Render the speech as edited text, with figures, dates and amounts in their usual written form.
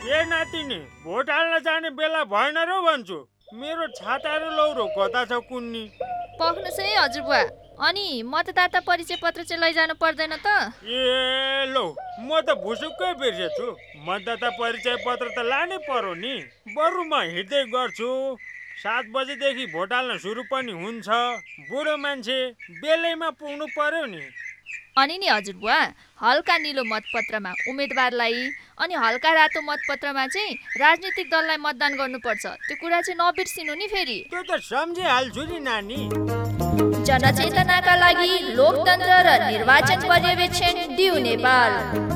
ए नातिनी, भोट हाल्न जाने बेला भएन र भन्छु। मेरो छाताहरू लौरो कता छ कुन्नी? पख्नुहोस् है हजुरबुवा। अनि मतदाता परिचय पत्र चाहिँ लैजानु पर्दैन त? ए लौ, म त भुसुक्कै बिर्सेछु। मतदाता परिचय पत्र त लानै पर्यो नि। बरु म हिँड्दै गर्छु। 7 बजेदेखि भोट हाल्न सुरु पनि हुन्छ। बुढो मान्छे बेलैमा पुग्नु पर्यो नि। अनि नि हजुरबुवा, हल्का निलो मतपत्रमा उम्मेदवारलाई अनि हल्का रातो मतपत्रमा चाहिँ राजनीतिक दललाई मतदान गर्नुपर्छ। त्यो कुरा चाहिँ नबिर्सिनु नि फेरि। त्यो त सम्झिहाल्छु नि नानी। जनचेतनाका लागि लोकतन्त्र र निर्वाचन पर्यवेक्षण DIU नेपाल।